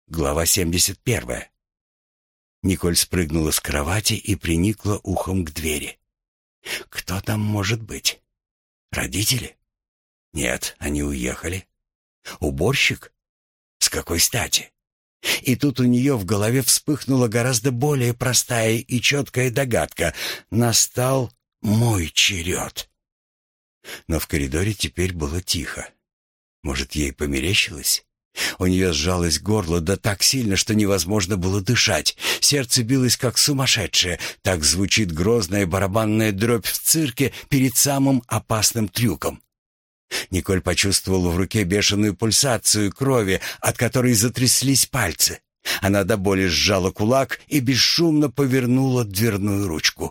Глава 71. Николь спрыгнула с кровати и приникла ухом к двери. Кто там может быть? Родители? Нет, они уехали. Уборщик? С какой стати? И тут у нее в голове вспыхнула гораздо более простая и четкая догадка. Настал мой черед. Но в коридоре теперь было тихо. Может, ей померещилось? У нее сжалось горло да так сильно, что невозможно было дышать. Сердце билось как сумасшедшее. Так звучит грозная барабанная дробь в цирке перед самым опасным трюком. Николь почувствовала в руке бешеную пульсацию крови, от которой затряслись пальцы. Она до боли сжала кулак и бесшумно повернула дверную ручку.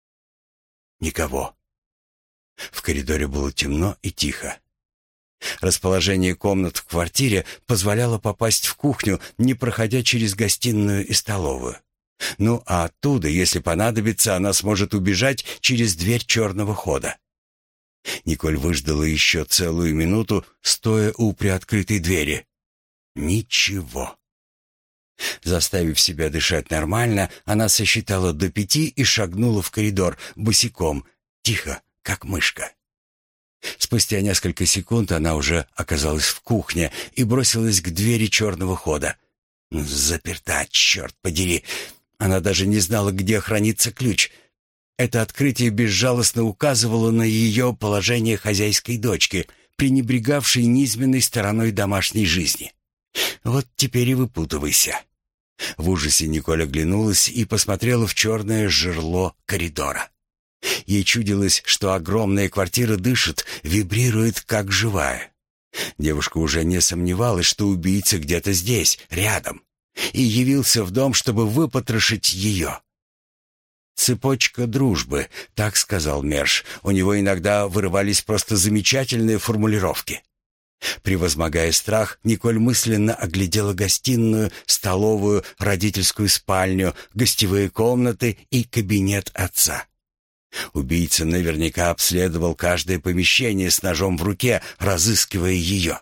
Никого. В коридоре было темно и тихо. Расположение комнат в квартире позволяло попасть в кухню, не проходя через гостиную и столовую. Ну, а оттуда, если понадобится, она сможет убежать через дверь черного хода. Николь выждала еще целую минуту, стоя у приоткрытой двери. Ничего. Заставив себя дышать нормально, она сосчитала до 5 и шагнула в коридор босиком, тихо, как мышка. Спустя несколько секунд она уже оказалась в кухне и бросилась к двери черного хода. Заперта, черт подери. Она даже не знала, где хранится ключ. Это открытие безжалостно указывало на ее положение хозяйской дочки, пренебрегавшей низменной стороной домашней жизни. Вот теперь и выпутывайся. В ужасе Николь оглянулась и посмотрела в черное жерло коридора. Ей чудилось, что огромная квартира дышит, вибрирует, как живая. Девушка уже не сомневалась, что убийца где-то здесь, рядом, и явился в дом, чтобы выпотрошить ее. «Цепочка дружбы», — так сказал Мерш. У него иногда вырывались просто замечательные формулировки. Превозмогая страх, Николь мысленно оглядела гостиную, столовую, родительскую спальню, гостевые комнаты и кабинет отца. Убийца наверняка обследовал каждое помещение с ножом в руке, разыскивая ее.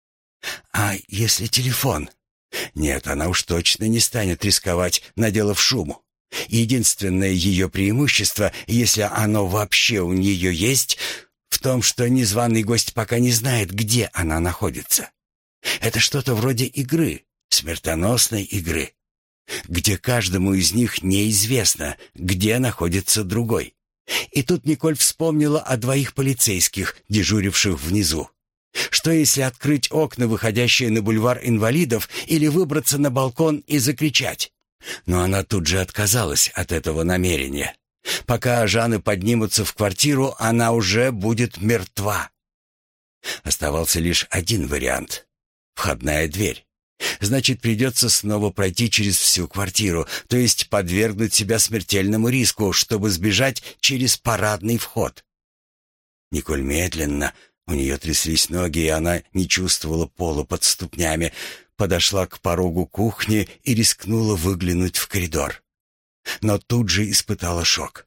А если телефон? Нет, она уж точно не станет рисковать, наделав шуму. Единственное ее преимущество, если оно вообще у нее есть, в том, что незваный гость пока не знает, где она находится. Это что-то вроде игры, смертоносной игры, где каждому из них неизвестно, где находится другой. И тут Николь вспомнила о 2 полицейских, дежуривших внизу. Что если открыть окна, выходящие на бульвар Инвалидов, или выбраться на балкон и закричать? Но она тут же отказалась от этого намерения. Пока Жаны поднимутся в квартиру, она уже будет мертва. Оставался лишь один вариант — входная дверь. Значит, придется снова пройти через всю квартиру, то есть подвергнуть себя смертельному риску, чтобы сбежать через парадный вход. Николь медленно, у нее тряслись ноги, и она не чувствовала пола под ступнями, подошла к порогу кухни и рискнула выглянуть в коридор. Но тут же испытала шок.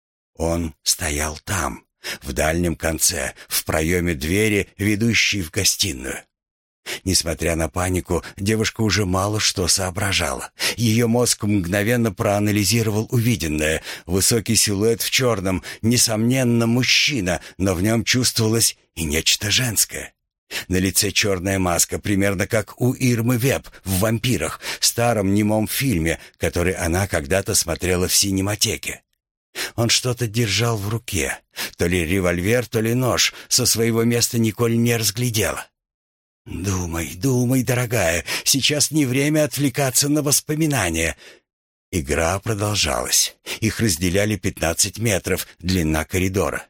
Он стоял там, в дальнем конце, в проеме двери, ведущей в гостиную. Несмотря на панику, девушка уже мало что соображала. Ее мозг мгновенно проанализировал увиденное. Высокий силуэт в черном, несомненно, мужчина, но в нем чувствовалось и нечто женское. На лице черная маска, примерно как у Ирмы Веб в «Вампирах», старом немом фильме, который она когда-то смотрела в синематеке. Он что-то держал в руке, то ли револьвер, то ли нож. Со своего места Николь не разглядела. «Думай, думай, дорогая, сейчас не время отвлекаться на воспоминания». Игра продолжалась. Их разделяли 15 метров, длина коридора.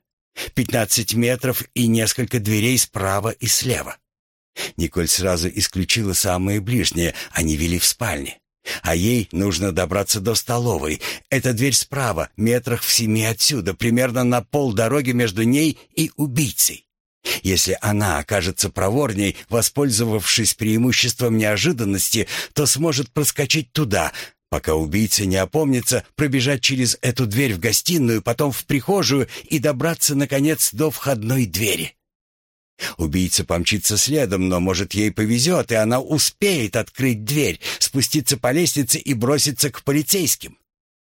15 метров и несколько дверей справа и слева. Николь сразу исключила самые ближние, они вели в спальне. А ей нужно добраться до столовой. Эта дверь справа, метрах в 7 отсюда, примерно на полдороги между ней и убийцей. Если она окажется проворней, воспользовавшись преимуществом неожиданности, то сможет проскочить туда, пока убийца не опомнится, пробежать через эту дверь в гостиную, потом в прихожую и добраться, наконец, до входной двери. Убийца помчится следом, но, может, ей повезет, и она успеет открыть дверь, спуститься по лестнице и броситься к полицейским.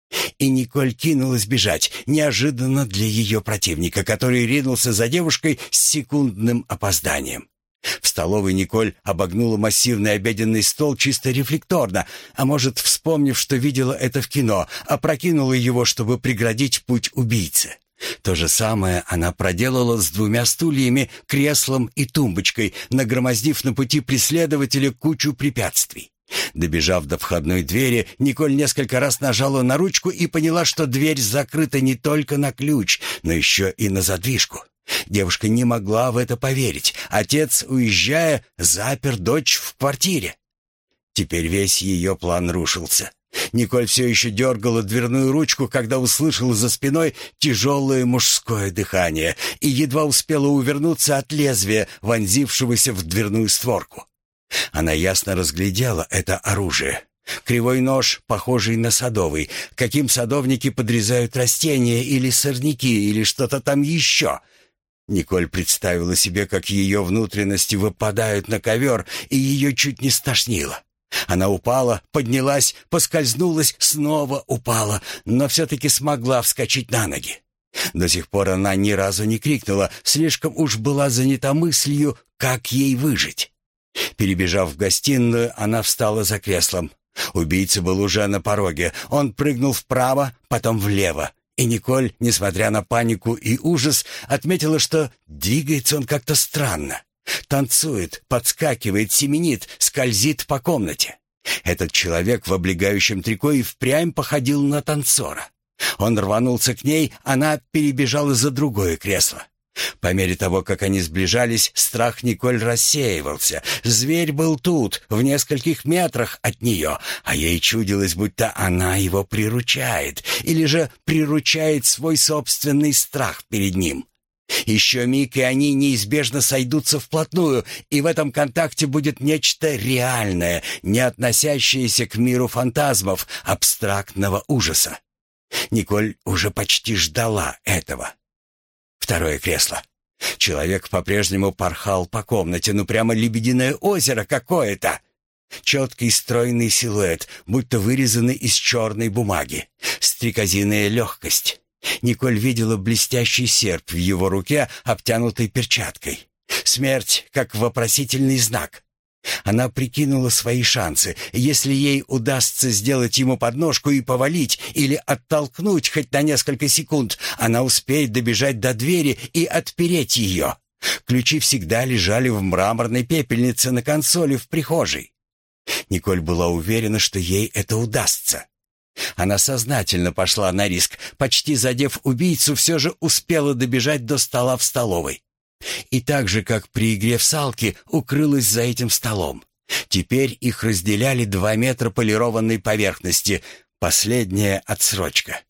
И Николь кинулась бежать, неожиданно для ее противника, который ринулся за девушкой с секундным опозданием. В столовой Николь обогнула массивный обеденный стол чисто рефлекторно, а может, вспомнив, что видела это в кино, опрокинула его, чтобы преградить путь убийце. То же самое она проделала с 2 стульями, креслом и тумбочкой, нагромоздив на пути преследователя кучу препятствий. Добежав до входной двери, Николь несколько раз нажала на ручку и поняла, что дверь закрыта не только на ключ, но еще и на задвижку. Девушка не могла в это поверить. Отец, уезжая, запер дочь в квартире. Теперь весь ее план рушился. Николь все еще дергала дверную ручку, когда услышала за спиной тяжелое мужское дыхание и едва успела увернуться от лезвия, вонзившегося в дверную створку. Она ясно разглядела это оружие. Кривой нож, похожий на садовый, каким садовники подрезают растения или сорняки, или что-то там еще. Николь представила себе, как ее внутренности выпадают на ковер, и ее чуть не стошнило. Она упала, поднялась, поскользнулась, снова упала, но все-таки смогла вскочить на ноги. До сих пор она ни разу не крикнула, слишком уж была занята мыслью, как ей выжить. Перебежав в гостиную, она встала за креслом. Убийца был уже на пороге. Он прыгнул вправо, потом влево. И Николь, несмотря на панику и ужас, отметила, что двигается он как-то странно. Танцует, подскакивает, семенит, скользит по комнате. Этот человек в облегающем трико и впрямь походил на танцора. Он рванулся к ней, она перебежала за другое кресло. По мере того, как они сближались, страх Николь рассеивался. Зверь был тут, в нескольких метрах от нее, а ей чудилось, будто она его приручает, или же приручает свой собственный страх перед ним. Еще миг, и они неизбежно сойдутся вплотную, и в этом контакте будет нечто реальное, не относящееся к миру фантазмов, абстрактного ужаса. Николь уже почти ждала этого. Второе кресло. Человек по-прежнему порхал по комнате, ну прямо лебединое озеро какое-то. Четкий стройный силуэт, будто вырезанный из черной бумаги. Стрекозиная легкость. Николь видела блестящий серп в его руке, обтянутой перчаткой. Смерть как вопросительный знак. Она прикинула свои шансы. Если ей удастся сделать ему подножку и повалить или оттолкнуть хоть на несколько секунд, она успеет добежать до двери и отпереть ее. Ключи всегда лежали в мраморной пепельнице на консоли в прихожей. Николь была уверена, что ей это удастся. Она сознательно пошла на риск, почти задев убийцу, все же успела добежать до стола в столовой. И так же, как при игре в салки, укрылась за этим столом. Теперь их разделяли 2 метра полированной поверхности, последняя отсрочка.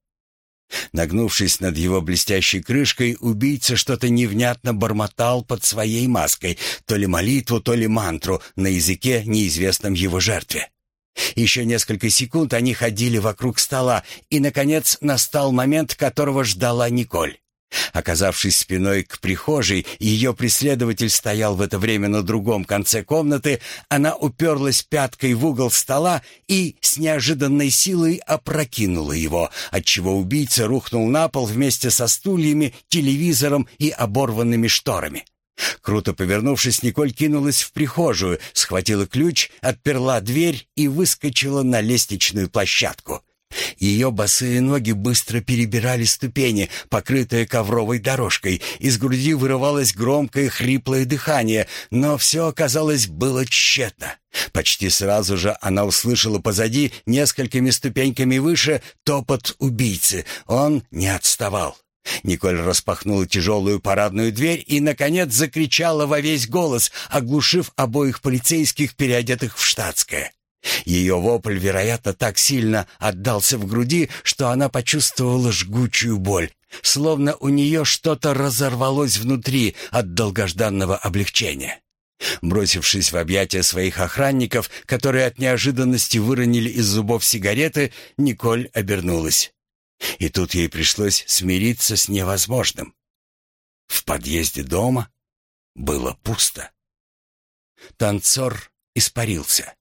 Нагнувшись над его блестящей крышкой, убийца что-то невнятно бормотал под своей маской, то ли молитву, то ли мантру на языке, неизвестном его жертве. Еще несколько секунд они ходили вокруг стола, и, наконец, настал момент, которого ждала Николь. Оказавшись спиной к прихожей, ее преследователь стоял в это время на другом конце комнаты, она уперлась пяткой в угол стола и с неожиданной силой опрокинула его, отчего убийца рухнул на пол вместе со стульями, телевизором и оборванными шторами. Круто повернувшись, Николь кинулась в прихожую, схватила ключ, отперла дверь и выскочила на лестничную площадку. Ее босые ноги быстро перебирали ступени, покрытые ковровой дорожкой. Из груди вырывалось громкое хриплое дыхание, но все, оказалось, было тщетно. Почти сразу же она услышала позади, несколькими ступеньками выше, топот убийцы. Он не отставал. Николь распахнула тяжелую парадную дверь и, наконец, закричала во весь голос, оглушив обоих полицейских, переодетых в штатское. Ее вопль, вероятно, так сильно отдался в груди, что она почувствовала жгучую боль, словно у нее что-то разорвалось внутри от долгожданного облегчения. Бросившись в объятия своих охранников, которые от неожиданности выронили из зубов сигареты, Николь обернулась. И тут ей пришлось смириться с невозможным. В подъезде дома было пусто. Танцор испарился.